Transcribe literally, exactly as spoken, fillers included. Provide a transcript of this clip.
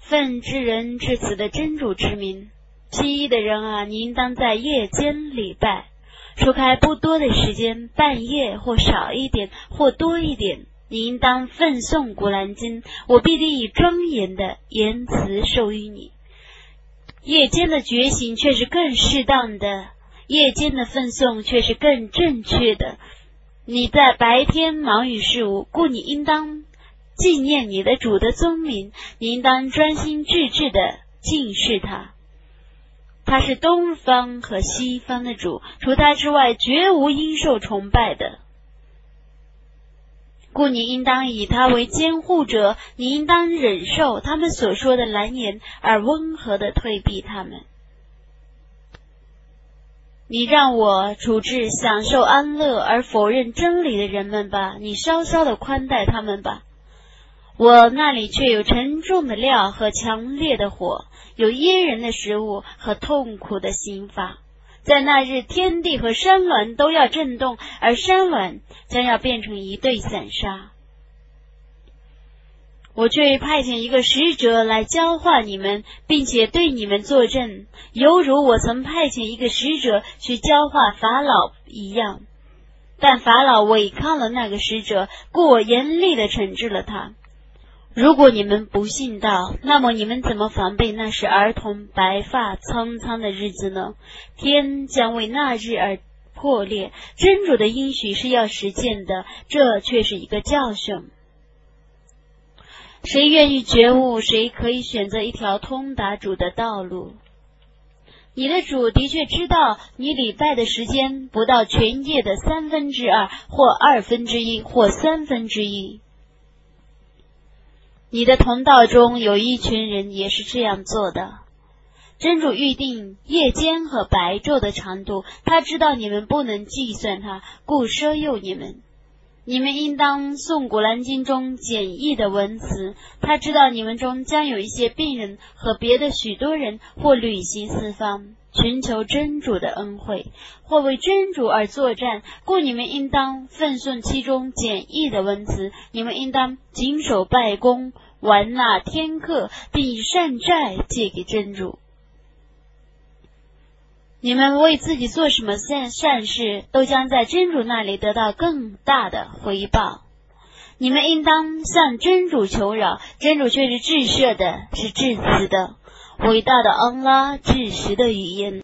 奉至人至此的真主之名，其一的人啊，你应当在夜间礼拜，除开不多的时间，半夜或少一点或多一点，你应当奉诵古兰经，我必定以庄严的言辞授予你。夜间的觉醒却是更适当的，夜间的奉诵却是更正确的。你在白天忙于事务，故你应当纪念你的主的宗名，你应当专心致志地敬视他。他是东方和西方的主，除他之外绝无应受崇拜的，故你应当以他为监护者，你应当忍受他们所说的蓝言，而温和地退避他们。你让我处置享受安乐而否认真理的人们吧，你稍稍地宽待他们吧。我那里却有沉重的料和强烈的火，有噎人的食物和痛苦的刑罚。在那日，天地和山峦都要震动，而山峦将要变成一对散沙。我却派遣一个使者来教化你们，并且对你们作证，犹如我曾派遣一个使者去教化法老一样。但法老违抗了那个使者，故我严厉地惩治了他。如果你们不信道，那么你们怎么防备那时儿童白发苍苍的日子呢？天将为那日而破裂，真主的应许是要实践的，这却是一个教训。谁愿意觉悟，谁可以选择一条通达主的道路。你的主的确知道你礼拜的时间不到全夜的三分之二，或二分之一，或三分之一。你的同道中有一群人也是这样做的。真主预定夜间和白昼的长度，他知道你们不能计算它，故奢诱你们。你们应当诵古兰经中简易的文词，他知道你们中将有一些病人和别的许多人或旅行四方，寻求真主的恩惠，或为真主而作战，故你们应当奉诵其中简易的文词。你们应当谨守拜功，完纳天课，并以善债借给真主。你们为自己做什么善善事，都将在真主那里得到更大的回报。你们应当向真主求饶，真主却是至赦的，是至慈的。伟大的安拉，至实的语言。